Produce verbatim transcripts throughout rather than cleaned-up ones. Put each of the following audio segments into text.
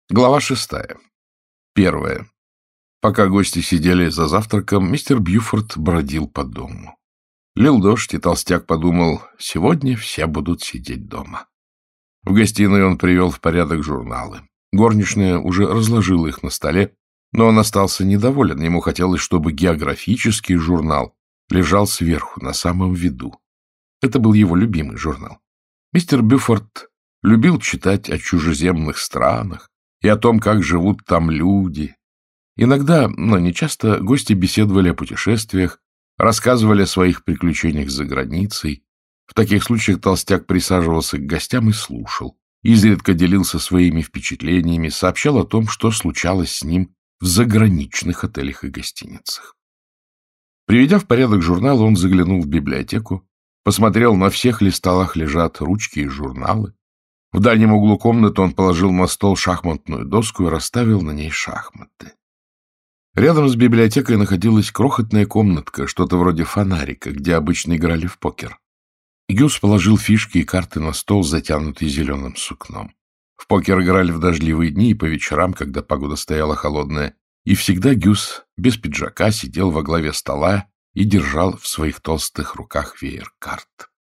Глава шестая. Первая. Пока гости сидели за завтраком, мистер Бьюфорд бродил по дому. Лил дождь, и толстяк подумал, сегодня все будут сидеть дома. В гостиной он привел в порядок журналы. Горничная уже разложила их на столе, но он остался недоволен. Ему хотелось, чтобы географический журнал лежал сверху, на самом виду. Это был его любимый журнал. Мистер Бьюфорд любил читать о чужеземных странах и о том, как живут там люди. Иногда, но не часто, гости беседовали о путешествиях, рассказывали о своих приключениях за границей. В таких случаях толстяк присаживался к гостям и слушал, изредка делился своими впечатлениями, сообщал о том, что случалось с ним в заграничных отелях и гостиницах. Приведя в порядок журнал, он заглянул в библиотеку, посмотрел, на всех ли столах лежат ручки и журналы. В дальнем углу комнаты он положил на стол шахматную доску и расставил на ней шахматы. Рядом с библиотекой находилась крохотная комнатка, что-то вроде фонарика, где обычно играли в покер. Гюс положил фишки и карты на стол, затянутый зеленым сукном. В покер играли в дождливые дни и по вечерам, когда погода стояла холодная, и всегда Гюс без пиджака сидел во главе стола и держал в своих толстых руках веер карт.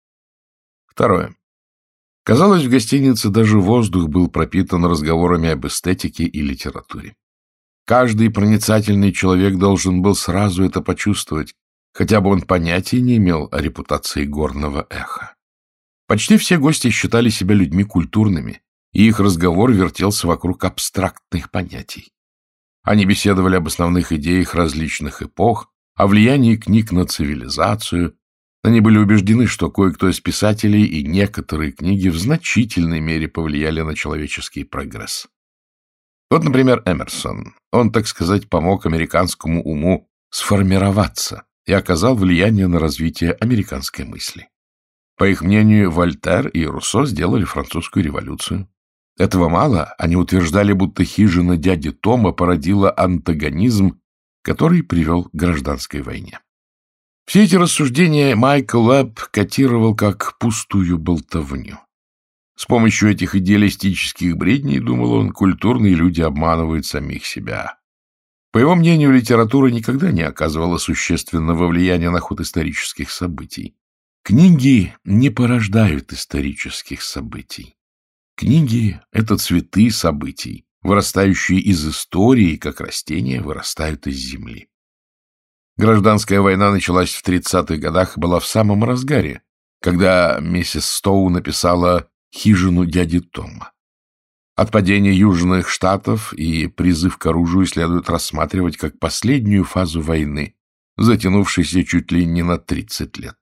Второе. Казалось, в гостинице даже воздух был пропитан разговорами об эстетике и литературе. Каждый проницательный человек должен был сразу это почувствовать, хотя бы он понятия не имел о репутации горного эха. Почти все гости считали себя людьми культурными, и их разговор вертелся вокруг абстрактных понятий. Они беседовали об основных идеях различных эпох, о влиянии книг на цивилизацию. Они были убеждены, что кое-кто из писателей и некоторые книги в значительной мере повлияли на человеческий прогресс. Вот, например, Эмерсон. Он, так сказать, помог американскому уму сформироваться и оказал влияние на развитие американской мысли. По их мнению, Вольтер и Руссо сделали французскую революцию. Этого мало, они утверждали, будто хижина дяди Тома породила антагонизм, который привел к гражданской войне. Все эти рассуждения Майкл Уэбб котировал как пустую болтовню. С помощью этих идеалистических бредней, думал он, культурные люди обманывают самих себя. По его мнению, литература никогда не оказывала существенного влияния на ход исторических событий. Книги не порождают исторических событий. Книги — это цветы событий, вырастающие из истории, как растения вырастают из земли. Гражданская война началась в тридцатых годах и была в самом разгаре, когда миссис Стоу написала «Хижину дяди Тома». Отпадение Южных Штатов и призыв к оружию следует рассматривать как последнюю фазу войны, затянувшейся чуть ли не на тридцать лет.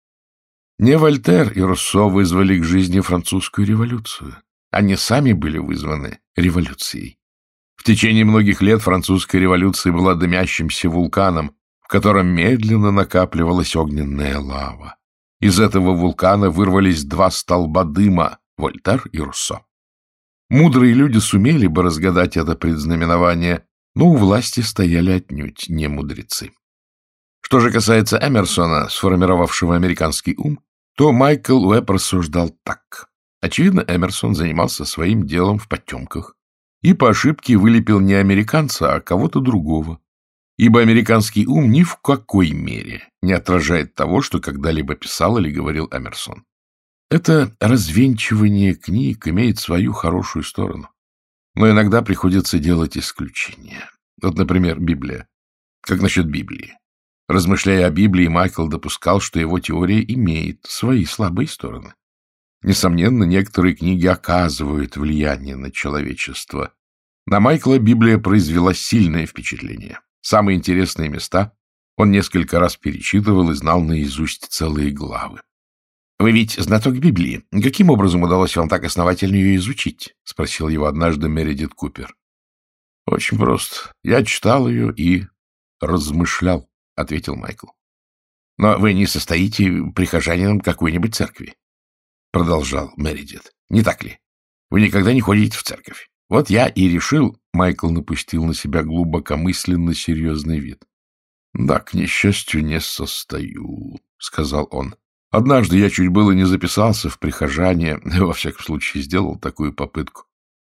Не Вольтер и Руссо вызвали к жизни французскую революцию. Они сами были вызваны революцией. В течение многих лет французская революция была дымящимся вулканом, в котором медленно накапливалась огненная лава. Из этого вулкана вырвались два столба дыма — Вольтер и Руссо. Мудрые люди сумели бы разгадать это предзнаменование, но у власти стояли отнюдь не мудрецы. Что же касается Эмерсона, сформировавшего американский ум, то Майкл Уэбб рассуждал так. Очевидно, Эмерсон занимался своим делом в потемках и по ошибке вылепил не американца, а кого-то другого, ибо американский ум ни в какой мере не отражает того, что когда-либо писал или говорил Эмерсон. Это развенчивание книг имеет свою хорошую сторону, но иногда приходится делать исключения. Вот, например, Библия. Как насчет Библии? Размышляя о Библии, Майкл допускал, что его теория имеет свои слабые стороны. Несомненно, некоторые книги оказывают влияние на человечество. На Майкла Библия произвела сильное впечатление. Самые интересные места он несколько раз перечитывал и знал наизусть целые главы. — Вы ведь знаток Библии. Каким образом удалось вам так основательно ее изучить? — спросил его однажды Мередит Купер. — Очень просто. Я читал ее и размышлял, — ответил Майкл. — Но вы не состоите прихожанином какой-нибудь церкви, — продолжал Мередит. — Не так ли? Вы никогда не ходите в церковь. Вот я и решил... Майкл напустил на себя глубокомысленно серьезный вид. — Да, к несчастью, не состою, — сказал он. — Однажды я чуть было не записался в прихожане, во всяком случае сделал такую попытку.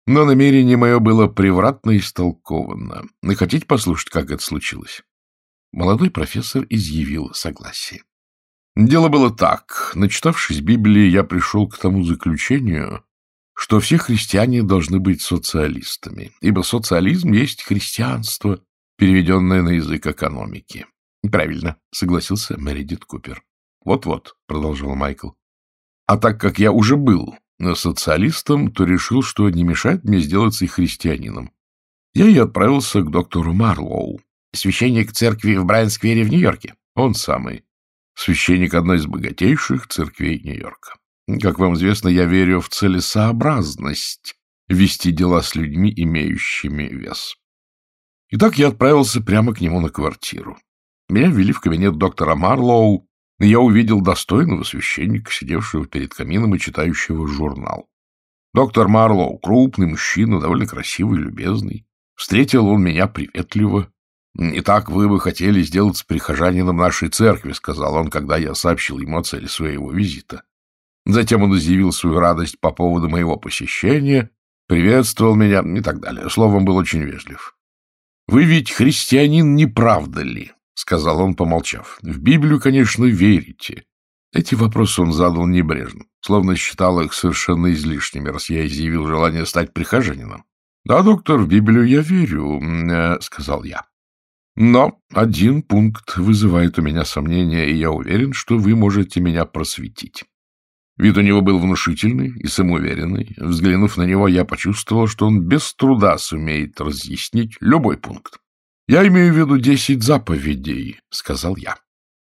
Но намерение мое было превратно истолковано. Вы хотите послушать, как это случилось? Молодой профессор изъявил согласие. Дело было так. Начитавшись Библии, я пришел к тому заключению, что все христиане должны быть социалистами, ибо социализм есть христианство, переведенное на язык экономики. — Правильно, — согласился Мередит Купер. Вот — продолжал Майкл. — А так как я уже был социалистом, то решил, что не мешает мне сделаться и христианином. Я и отправился к доктору Марлоу. Священник церкви в Брайан-сквере в Нью-Йорке. Он самый. Священник одной из богатейших церквей Нью-Йорка. Как вам известно, я верю в целесообразность вести дела с людьми, имеющими вес. Итак, я отправился прямо к нему на квартиру. Меня ввели в кабинет доктора Марлоу, и я увидел достойного священника, сидевшего перед камином и читающего журнал. Доктор Марлоу, крупный мужчина, довольно красивый и любезный. Встретил он меня приветливо. — Итак, вы бы хотели сделаться прихожанином нашей церкви, — сказал он, когда я сообщил ему о цели своего визита. Затем он изъявил свою радость по поводу моего посещения, приветствовал меня и так далее. Словом, был очень вежлив. — Вы ведь христианин, не правда ли? — сказал он, помолчав. — В Библию, конечно, верите. Эти вопросы он задал небрежно, словно считал их совершенно излишними, раз я изъявил желание стать прихожанином. — Да, доктор, в Библию я верю, — сказал я. Но один пункт вызывает у меня сомнения, и я уверен, что вы можете меня просветить. Вид у него был внушительный и самоуверенный. Взглянув на него, я почувствовал, что он без труда сумеет разъяснить любой пункт. — Я имею в виду десять заповедей, — сказал я.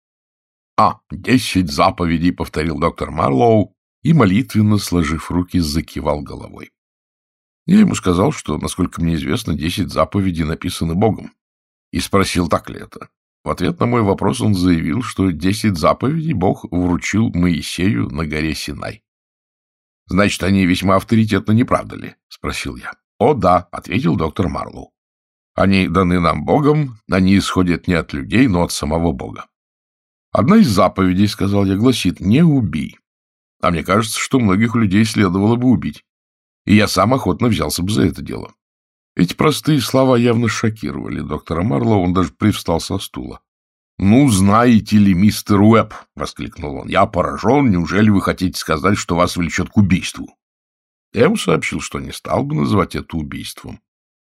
— А, десять заповедей, — повторил доктор Марлоу и, молитвенно сложив руки, закивал головой. Я ему сказал, что, насколько мне известно, десять заповедей написаны Богом, и спросил, так ли это. В ответ на мой вопрос он заявил, что десять заповедей Бог вручил Моисею на горе Синай. — Значит, они весьма авторитетны, не правда ли? — спросил я. — О, да, — ответил доктор Марлоу. — Они даны нам Богом, они исходят не от людей, но от самого Бога. Одна из заповедей, — сказал я, — гласит: «Не убий». А мне кажется, что многих людей следовало бы убить. И я сам охотно взялся бы за это дело. Эти простые слова явно шокировали доктора Марлоу, он даже привстал со стула. — Ну, знаете ли, мистер Уэбб, — воскликнул он, — я поражен, неужели вы хотите сказать, что вас влечет к убийству? Я ему сообщил, что не стал бы называть это убийством.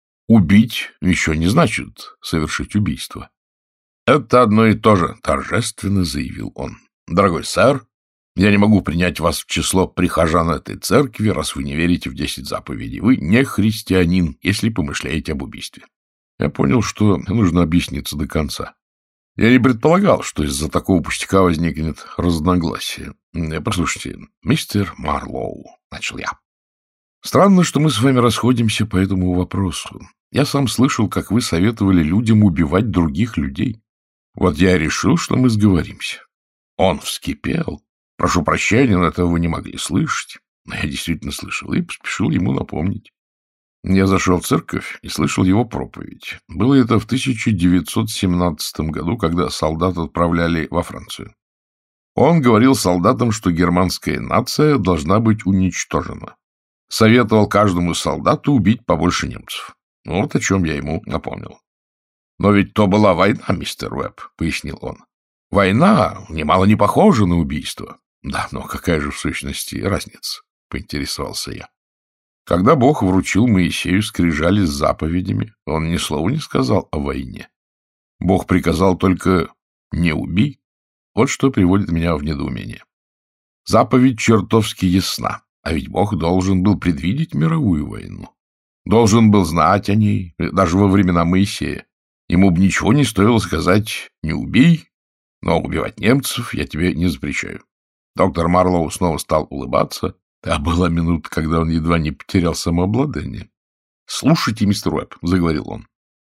Убить еще не значит совершить убийство. — Это одно и то же, — торжественно заявил он. — Дорогой сэр, я не могу принять вас в число прихожан этой церкви, раз вы не верите в десять заповедей. Вы не христианин, если помышляете об убийстве. Я понял, что нужно объясниться до конца. Я не предполагал, что из-за такого пустяка возникнет разногласие. Послушайте, мистер Марлоу, — начал я. Странно, что мы с вами расходимся по этому вопросу. Я сам слышал, как вы советовали людям убивать других людей. Вот я и решил, что мы сговоримся. Он вскипел. Прошу прощения, но этого вы не могли слышать. Но я действительно слышал и поспешил ему напомнить. Я зашел в церковь и слышал его проповедь. Было это в тысяча девятьсот семнадцатом году, когда солдат отправляли во Францию. Он говорил солдатам, что германская нация должна быть уничтожена. Советовал каждому солдату убить побольше немцев. Вот о чем я ему напомнил. — Но ведь то была война, мистер Уэбб, — пояснил он. — Война немало не похожа на убийство. — Да, но какая же в сущности разница? — поинтересовался я. Когда Бог вручил Моисею скрижали с заповедями, он ни слова не сказал о войне. Бог приказал только «не убий». Вот что приводит меня в недоумение. Заповедь чертовски ясна, а ведь Бог должен был предвидеть мировую войну. Должен был знать о ней, даже во времена Моисея. Ему бы ничего не стоило сказать «не убей», но убивать немцев я тебе не запрещаю. Доктор Марлоу снова стал улыбаться, а была минута, когда он едва не потерял самообладание. — Слушайте, мистер Уэбб, — заговорил он.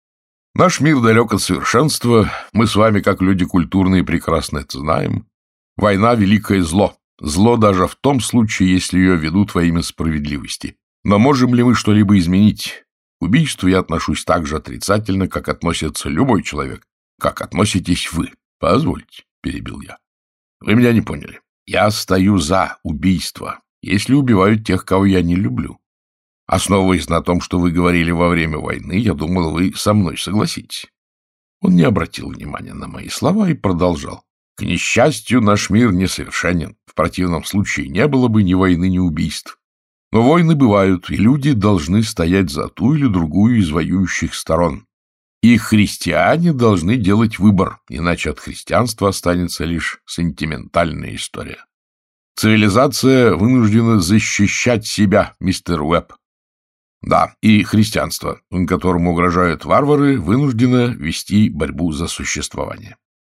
— Наш мир далек от совершенства, мы с вами, как люди культурные, прекрасно это знаем. Война — великое зло. Зло даже в том случае, если ее ведут во имя справедливости. Но можем ли мы что-либо изменить? К убийству я отношусь так же отрицательно, как относится любой человек, как относитесь вы. — Позвольте, — перебил я. — Вы меня не поняли. Я стою за убийство, если убивают тех, кого я не люблю. Основываясь на том, что вы говорили во время войны, я думал, вы со мной согласитесь. Он не обратил внимания на мои слова и продолжал. К несчастью, наш мир несовершенен. В противном случае не было бы ни войны, ни убийств. Но войны бывают, и люди должны стоять за ту или другую из воюющих сторон. И христиане должны делать выбор, иначе от христианства останется лишь сентиментальная история. Цивилизация вынуждена защищать себя, мистер Уэбб. Да, и христианство, которому угрожают варвары, вынуждено вести борьбу за существование.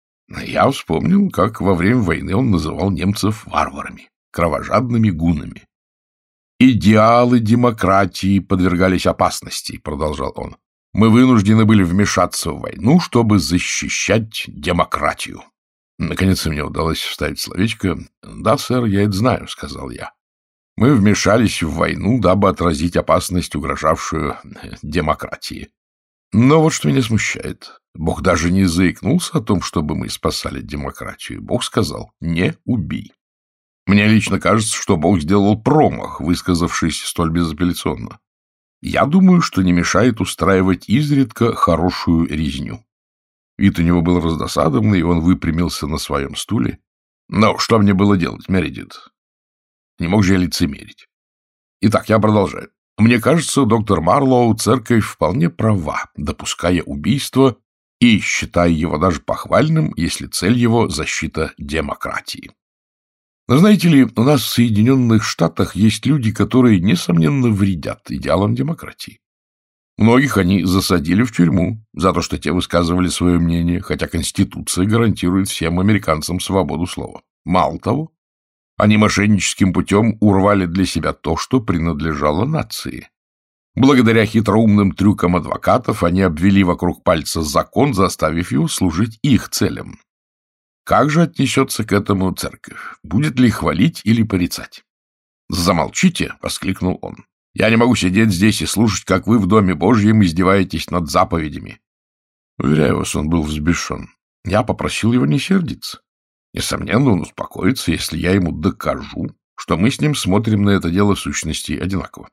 Я вспомнил, как во время войны он называл немцев варварами, кровожадными гуннами. «Идеалы демократии подвергались опасности», — продолжал он. «Мы вынуждены были вмешаться в войну, чтобы защищать демократию». Наконец мне удалось вставить словечко. «Да, сэр, я это знаю», — сказал я. «Мы вмешались в войну, дабы отразить опасность, угрожавшую демократии. Но вот что меня смущает. Бог даже не заикнулся о том, чтобы мы спасали демократию. Бог сказал: не убей. Мне лично кажется, что Бог сделал промах, высказавшись столь безапелляционно. Я думаю, что не мешает устраивать изредка хорошую резню». Вид у него был раздосадованный, и он выпрямился на своем стуле. «Но что мне было делать, Мередит? Не мог же я лицемерить. Итак, я продолжаю. Мне кажется, доктор Марлоу, церковь вполне права, допуская убийство и считая его даже похвальным, если цель его — защита демократии. Но знаете ли, у нас в Соединенных Штатах есть люди, которые, несомненно, вредят идеалам демократии. Многих они засадили в тюрьму за то, что те высказывали свое мнение, хотя Конституция гарантирует всем американцам свободу слова. Мало того, они мошенническим путем урвали для себя то, что принадлежало нации. Благодаря хитроумным трюкам адвокатов они обвели вокруг пальца закон, заставив его служить их целям. Как же отнесется к этому церковь? Будет ли хвалить или порицать? «Замолчите!» — воскликнул он. «Я не могу сидеть здесь и слушать, как вы в Доме Божьем издеваетесь над заповедями». Уверяю вас, он был взбешен. Я попросил его не сердиться. Несомненно, он успокоится, если я ему докажу, что мы с ним смотрим на это дело в сущности одинаково.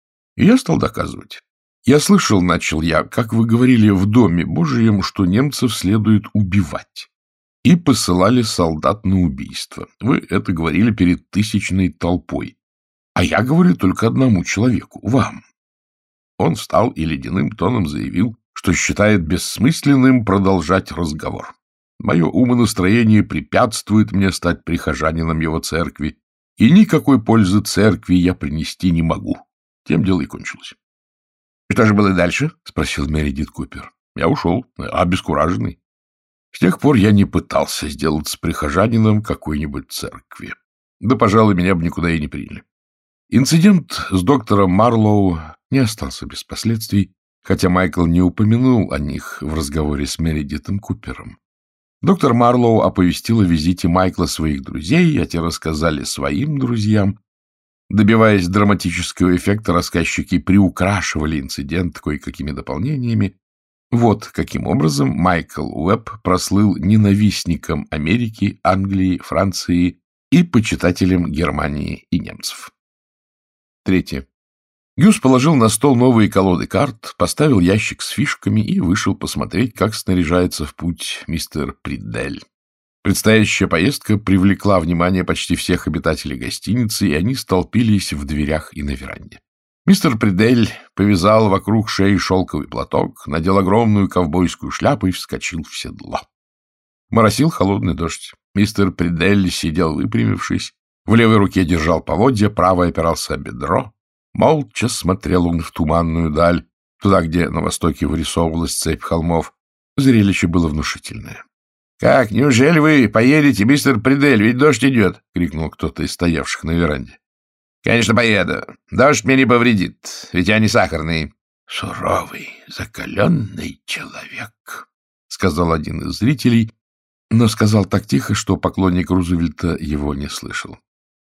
И я стал доказывать. Я слышал, начал я, как вы говорили в Доме Божьем, что немцев следует убивать. И посылали солдат на убийство. Вы это говорили перед тысячной толпой. А я говорю только одному человеку, вам. Он встал и ледяным тоном заявил, что считает бессмысленным продолжать разговор. Мое умонастроение препятствует мне стать прихожанином его церкви, и никакой пользы церкви я принести не могу. Тем дело и кончилось. — Что же было дальше? — спросил Мередит Купер. Я ушел, обескураженный. С тех пор я не пытался сделаться прихожанином какой-нибудь церкви. Да, пожалуй, меня бы никуда и не приняли. Инцидент с доктором Марлоу не остался без последствий, хотя Майкл не упомянул о них в разговоре с Мередитом Купером. Доктор Марлоу оповестил о визите Майкла своих друзей, а те рассказали своим друзьям. Добиваясь драматического эффекта, рассказчики приукрашивали инцидент кое-какими дополнениями. Вот каким образом Майкл Уэбб прослыл ненавистником Америки, Англии, Франции и почитателем Германии и немцев. Третье. Гюс положил на стол новые колоды карт, поставил ящик с фишками и вышел посмотреть, как снаряжается в путь мистер Приддель. Предстоящая поездка привлекла внимание почти всех обитателей гостиницы, и они столпились в дверях и на веранде. Мистер Приддель повязал вокруг шеи шелковый платок, надел огромную ковбойскую шляпу и вскочил в седло. Моросил холодный дождь. Мистер Приддель сидел выпрямившись, в левой руке держал поводья, правой опирался о бедро. Молча смотрел он в туманную даль, туда, где на востоке вырисовывалась цепь холмов. Зрелище было внушительное. — Как, неужели вы поедете, мистер Приддель? Ведь дождь идет! — крикнул кто-то из стоявших на веранде. — Конечно, поеду. Дождь мне не повредит, ведь я не сахарный. — Суровый, закаленный человек, — сказал один из зрителей, но сказал так тихо, что поклонник Рузвельта его не слышал.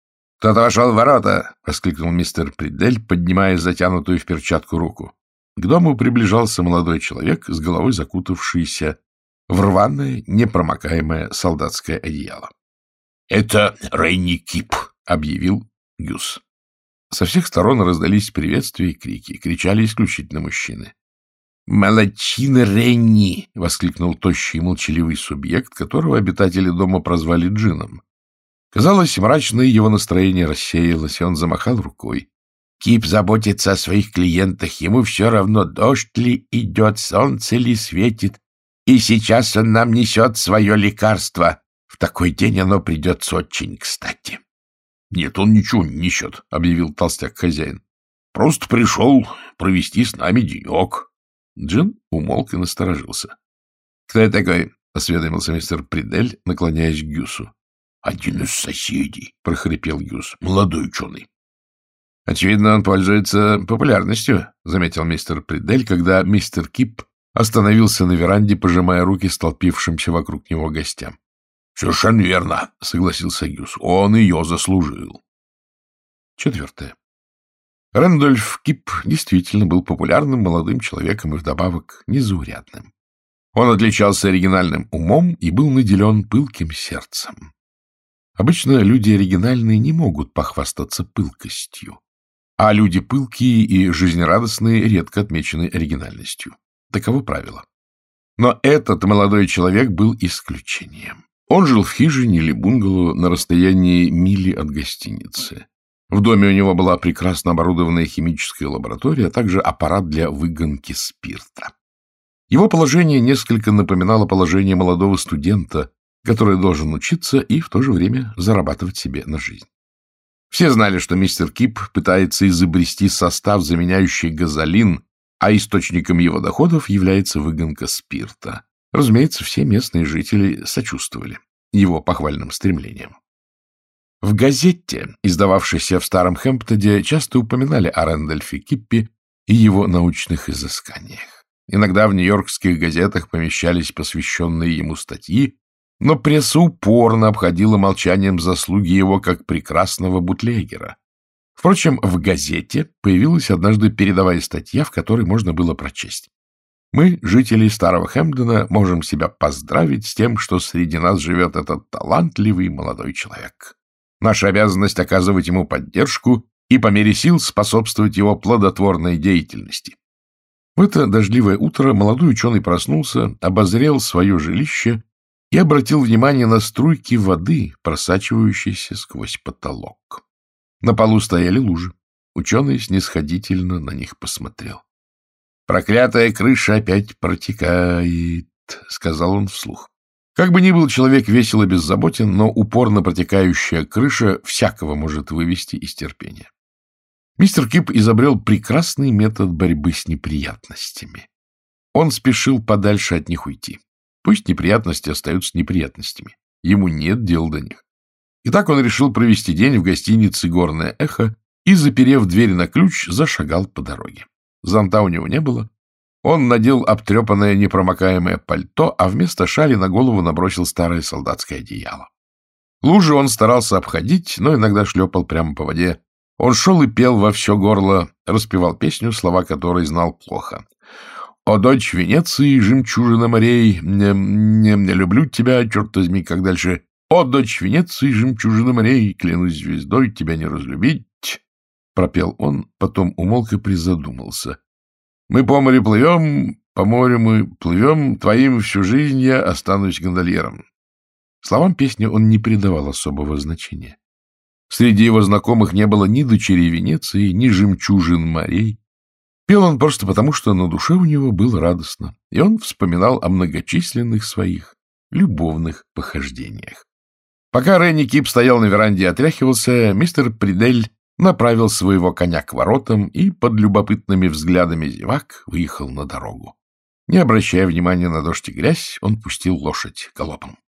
— Кто-то вошел в ворота! — воскликнул мистер Приддель, поднимая затянутую в перчатку руку. К дому приближался молодой человек, с головой закутавшийся в рваное, непромокаемое солдатское одеяло. — Это Ренни Кип, — объявил Гюс. Со всех сторон раздались приветствия и крики. Кричали исключительно мужчины. «Молодчина Ренни!» — воскликнул тощий и молчаливый субъект, которого обитатели дома прозвали Джином. Казалось, мрачное его настроение рассеялось, и он замахал рукой. «Кип заботится о своих клиентах, ему все равно, дождь ли идет, солнце ли светит, и сейчас он нам несет свое лекарство. В такой день оно придется очень кстати». — Нет, он ничего не несет, — объявил толстяк-хозяин. — Просто пришел провести с нами денек. Джин умолк и насторожился. — Кто это такой? — осведомился мистер Придель, наклоняясь к Гюсу. — Один из соседей, — прохрипел Гюс, — молодой ученый. — Очевидно, он пользуется популярностью, — заметил мистер Придель, когда мистер Кип остановился на веранде, пожимая руки столпившимся вокруг него гостям. — Совершенно верно, — согласился Гюс. — Он ее заслужил. Четвертое. Рэндольф Кип действительно был популярным молодым человеком и вдобавок незаурядным. Он отличался оригинальным умом и был наделен пылким сердцем. Обычно люди оригинальные не могут похвастаться пылкостью, а люди пылкие и жизнерадостные редко отмечены оригинальностью. Таково правило. Но этот молодой человек был исключением. Он жил в хижине или бунгало на расстоянии мили от гостиницы. В доме у него была прекрасно оборудованная химическая лаборатория, а также аппарат для выгонки спирта. Его положение несколько напоминало положение молодого студента, который должен учиться и в то же время зарабатывать себе на жизнь. Все знали, что мистер Кип пытается изобрести состав, заменяющий газолин, а источником его доходов является выгонка спирта. Разумеется, все местные жители сочувствовали его похвальным стремлениям. В газете, издававшейся в Старом Хэмптоне, часто упоминали о Рэндольфе Киппе и его научных изысканиях. Иногда в нью-йоркских газетах помещались посвященные ему статьи, но пресса упорно обходила молчанием заслуги его как прекрасного бутлегера. Впрочем, в газете появилась однажды передовая статья, в которой можно было прочесть: «Мы, жители Старого Хэмптона, можем себя поздравить с тем, что среди нас живет этот талантливый молодой человек. Наша обязанность оказывать ему поддержку и по мере сил способствовать его плодотворной деятельности». В это дождливое утро молодой ученый проснулся, обозрел свое жилище и обратил внимание на струйки воды, просачивающиеся сквозь потолок. На полу стояли лужи. Ученый снисходительно на них посмотрел. «Проклятая крыша опять протекает», — сказал он вслух. Как бы ни был человек весел и беззаботен, но упорно протекающая крыша всякого может вывести из терпения. Мистер Кип изобрел прекрасный метод борьбы с неприятностями. Он спешил подальше от них уйти. Пусть неприятности остаются неприятностями. Ему нет дел до них. Итак, он решил провести день в гостинице «Горное эхо» и, заперев дверь на ключ, зашагал по дороге. Зонта у него не было. Он надел обтрепанное непромокаемое пальто, а вместо шали на голову набросил старое солдатское одеяло. Лужи он старался обходить, но иногда шлепал прямо по воде. Он шел и пел во все горло, распевал песню, слова которой знал плохо. «О, дочь Венеции, жемчужина морей, не, не, не люблю тебя, черт возьми, как дальше. О, дочь Венеции, жемчужина морей, клянусь звездой, тебя не разлюбить». Пропел он, потом умолк и призадумался. «Мы по морю плывем, по морю мы плывем, твоим всю жизнь я останусь гондольером». Словам песни он не придавал особого значения. Среди его знакомых не было ни дочерей Венеции, ни жемчужин морей. Пел он просто потому, что на душе у него было радостно, и он вспоминал о многочисленных своих любовных похождениях. Пока Ренни Кип стоял на веранде и отряхивался, мистер Придель направил своего коня к воротам и под любопытными взглядами зевак выехал на дорогу. Не обращая внимания на дождь и грязь, он пустил лошадь галопом.